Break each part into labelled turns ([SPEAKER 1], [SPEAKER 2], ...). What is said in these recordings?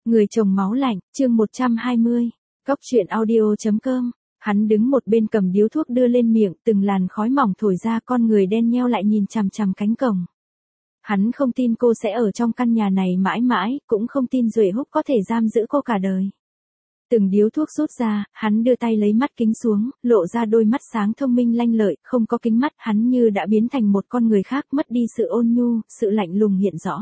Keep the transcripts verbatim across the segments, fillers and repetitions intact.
[SPEAKER 1] Người chồng máu lạnh, chương một trăm hai mươi. Cóc truyện audio chấm com. Hắn đứng một bên cầm điếu thuốc đưa lên miệng, từng làn khói mỏng thổi ra, con người đen nheo lại nhìn chằm chằm cánh cổng. Hắn không tin cô sẽ ở trong căn nhà này mãi mãi, cũng không tin Duệ Húc có thể giam giữ cô cả đời. Từng điếu thuốc rút ra, hắn đưa tay lấy mắt kính xuống, lộ ra đôi mắt sáng thông minh lanh lợi, không có kính mắt, hắn như đã biến thành một con người khác, mất đi sự ôn nhu, sự lạnh lùng hiện rõ.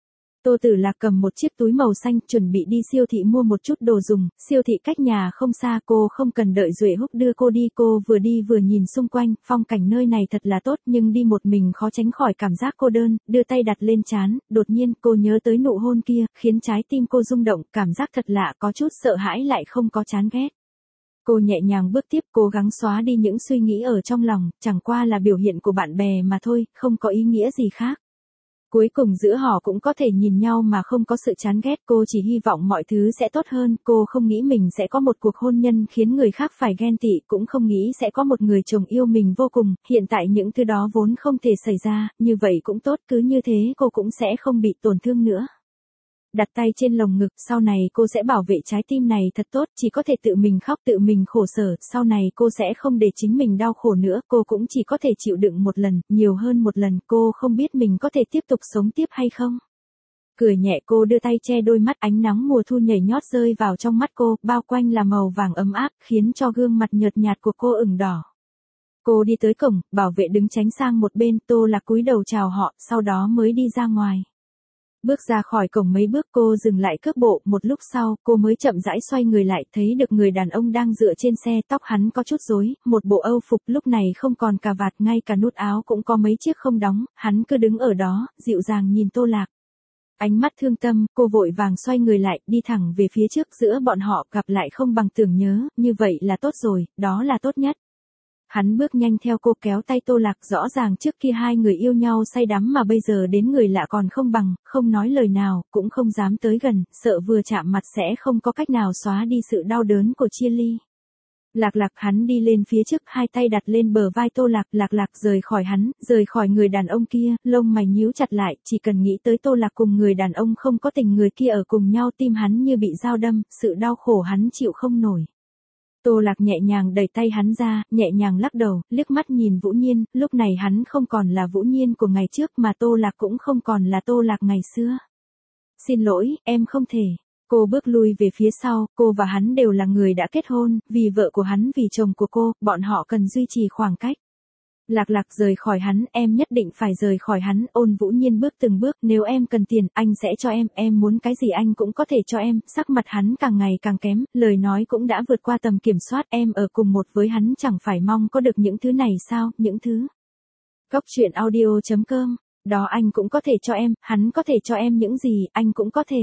[SPEAKER 1] Tô Tử Lạc cầm một chiếc túi màu xanh, chuẩn bị đi siêu thị mua một chút đồ dùng, siêu thị cách nhà không xa, cô không cần đợi Duệ Húc đưa cô đi, cô vừa đi vừa nhìn xung quanh, phong cảnh nơi này thật là tốt, nhưng đi một mình khó tránh khỏi cảm giác cô đơn, đưa tay đặt lên trán, đột nhiên cô nhớ tới nụ hôn kia, khiến trái tim cô rung động, cảm giác thật lạ, có chút sợ hãi lại không có chán ghét. Cô nhẹ nhàng bước tiếp, cố gắng xóa đi những suy nghĩ ở trong lòng, chẳng qua là biểu hiện của bạn bè mà thôi, không có ý nghĩa gì khác. Cuối cùng giữa họ cũng có thể nhìn nhau mà không có sự chán ghét, cô chỉ hy vọng mọi thứ sẽ tốt hơn, cô không nghĩ mình sẽ có một cuộc hôn nhân khiến người khác phải ghen tị, cũng không nghĩ sẽ có một người chồng yêu mình vô cùng, hiện tại những thứ đó vốn không thể xảy ra, như vậy cũng tốt, cứ như thế cô cũng sẽ không bị tổn thương nữa. Đặt tay trên lồng ngực, sau này cô sẽ bảo vệ trái tim này thật tốt, chỉ có thể tự mình khóc tự mình khổ sở, sau này cô sẽ không để chính mình đau khổ nữa, cô cũng chỉ có thể chịu đựng một lần, nhiều hơn một lần, cô không biết mình có thể tiếp tục sống tiếp hay không. Cười nhẹ, cô đưa tay che đôi mắt, ánh nắng mùa thu nhảy nhót rơi vào trong mắt cô, bao quanh là màu vàng ấm áp, khiến cho gương mặt nhợt nhạt của cô ửng đỏ. Cô đi tới cổng, bảo vệ đứng tránh sang một bên, Tô Lạc cúi đầu chào họ, sau đó mới đi ra ngoài. Bước ra khỏi cổng mấy bước cô dừng lại cước bộ, một lúc sau, cô mới chậm rãi xoay người lại, thấy được người đàn ông đang dựa trên xe, tóc hắn có chút rối, một bộ âu phục lúc này không còn cà vạt, ngay cả nút áo cũng có mấy chiếc không đóng, hắn cứ đứng ở đó, dịu dàng nhìn Tô Lạc. Ánh mắt thương tâm, cô vội vàng xoay người lại, đi thẳng về phía trước, giữa bọn họ gặp lại không bằng tưởng nhớ, như vậy là tốt rồi, đó là tốt nhất. Hắn bước nhanh theo cô, kéo tay Tô Lạc, rõ ràng trước kia hai người yêu nhau say đắm mà bây giờ đến người lạ còn không bằng, không nói lời nào, cũng không dám tới gần, sợ vừa chạm mặt sẽ không có cách nào xóa đi sự đau đớn của chia ly. Lạc Lạc, hắn đi lên phía trước, hai tay đặt lên bờ vai Tô Lạc, Lạc Lạc rời khỏi hắn, rời khỏi người đàn ông kia, lông mày nhíu chặt lại, chỉ cần nghĩ tới Tô Lạc cùng người đàn ông không có tình người kia ở cùng nhau, tim hắn như bị dao đâm, sự đau khổ hắn chịu không nổi. Tô Lạc nhẹ nhàng đẩy tay hắn ra, nhẹ nhàng lắc đầu, liếc mắt nhìn Vũ Nhiên, lúc này hắn không còn là Vũ Nhiên của ngày trước mà Tô Lạc cũng không còn là Tô Lạc ngày xưa. Xin lỗi, em không thể. Cô bước lui về phía sau, cô và hắn đều là người đã kết hôn, vì vợ của hắn vì chồng của cô, bọn họ cần duy trì khoảng cách. Lạc Lạc rời khỏi hắn, em nhất định phải rời khỏi hắn, Ôn Vũ Nhiên bước từng bước, nếu em cần tiền, anh sẽ cho em, em muốn cái gì anh cũng có thể cho em, sắc mặt hắn càng ngày càng kém, lời nói cũng đã vượt qua tầm kiểm soát, em ở cùng một với hắn chẳng phải mong có được những thứ này sao, những thứ. Cóc truyện audio chấm com, đó anh cũng có thể cho em, hắn có thể cho em những gì, anh cũng có thể.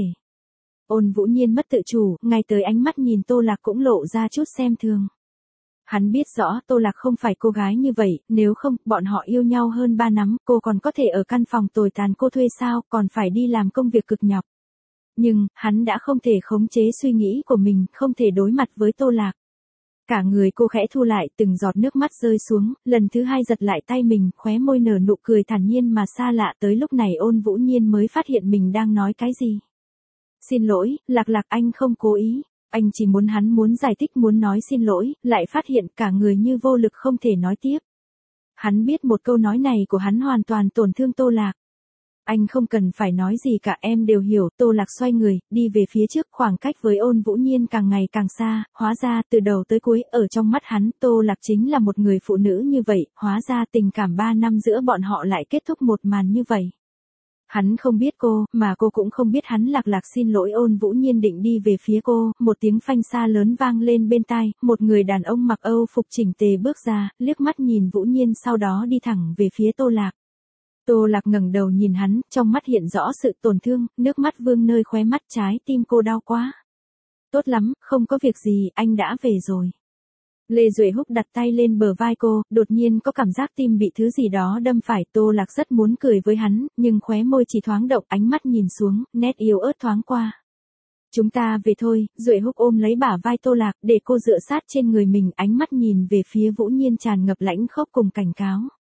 [SPEAKER 1] Ôn Vũ Nhiên mất tự chủ, ngay tới ánh mắt nhìn Tô Lạc cũng lộ ra chút xem thường. Hắn biết rõ Tô Lạc không phải cô gái như vậy, nếu không, bọn họ yêu nhau hơn ba năm, cô còn có thể ở căn phòng tồi tàn cô thuê sao, còn phải đi làm công việc cực nhọc. Nhưng, hắn đã không thể khống chế suy nghĩ của mình, không thể đối mặt với Tô Lạc. Cả người cô khẽ thu lại, từng giọt nước mắt rơi xuống, lần thứ hai giật lại tay mình, khóe môi nở nụ cười thản nhiên mà xa lạ, tới lúc này Ôn Vũ Nhiên mới phát hiện mình đang nói cái gì. Xin lỗi, Lạc Lạc, anh không cố ý. Anh chỉ muốn hắn muốn giải thích, muốn nói xin lỗi, lại phát hiện cả người như vô lực không thể nói tiếp. Hắn biết một câu nói này của hắn hoàn toàn tổn thương Tô Lạc. Anh không cần phải nói gì cả, em đều hiểu. Tô Lạc xoay người, đi về phía trước, khoảng cách với Ôn Vũ Nhiên càng ngày càng xa, hóa ra từ đầu tới cuối, ở trong mắt hắn, Tô Lạc chính là một người phụ nữ như vậy, hóa ra tình cảm ba năm giữa bọn họ lại kết thúc một màn như vậy. Hắn không biết cô, mà cô cũng không biết hắn. Lạc Lạc xin lỗi. Ôn Vũ Nhiên định đi về phía cô, một tiếng phanh xa lớn vang lên bên tai, một người đàn ông mặc âu phục chỉnh tề bước ra, liếc mắt nhìn Vũ Nhiên sau đó đi thẳng về phía Tô Lạc. Tô Lạc ngẩng đầu nhìn hắn, trong mắt hiện rõ sự tổn thương, nước mắt vương nơi khóe mắt, trái tim cô đau quá. Tốt lắm, không có việc gì, anh đã về rồi. Lê Duệ Húc đặt tay lên bờ vai cô, đột nhiên có cảm giác tim bị thứ gì đó đâm phải, Tô Lạc rất muốn cười với hắn, nhưng khóe môi chỉ thoáng động, ánh mắt nhìn xuống, nét yếu ớt thoáng qua. Chúng ta về thôi, Duệ Húc ôm lấy bả vai Tô Lạc, để cô dựa sát trên người mình, ánh mắt nhìn về phía Vũ Nhiên tràn ngập lãnh khốc cùng cảnh cáo.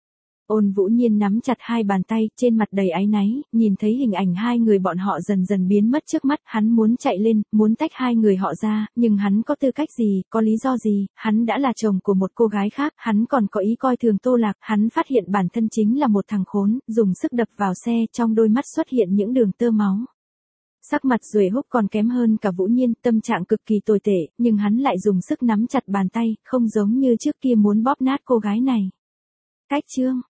[SPEAKER 1] Ôn Vũ Nhiên nắm chặt hai bàn tay, trên mặt đầy áy náy, nhìn thấy hình ảnh hai người bọn họ dần dần biến mất trước mắt, hắn muốn chạy lên, muốn tách hai người họ ra, nhưng hắn có tư cách gì, có lý do gì, hắn đã là chồng của một cô gái khác, hắn còn có ý coi thường Tô Lạc, hắn phát hiện bản thân chính là một thằng khốn, dùng sức đập vào xe, trong đôi mắt xuất hiện những đường tơ máu. Sắc mặt Duệ Húc còn kém hơn cả Vũ Nhiên, tâm trạng cực kỳ tồi tệ, nhưng hắn lại dùng sức nắm chặt bàn tay, không giống như trước kia muốn bóp nát cô gái này. Cách chương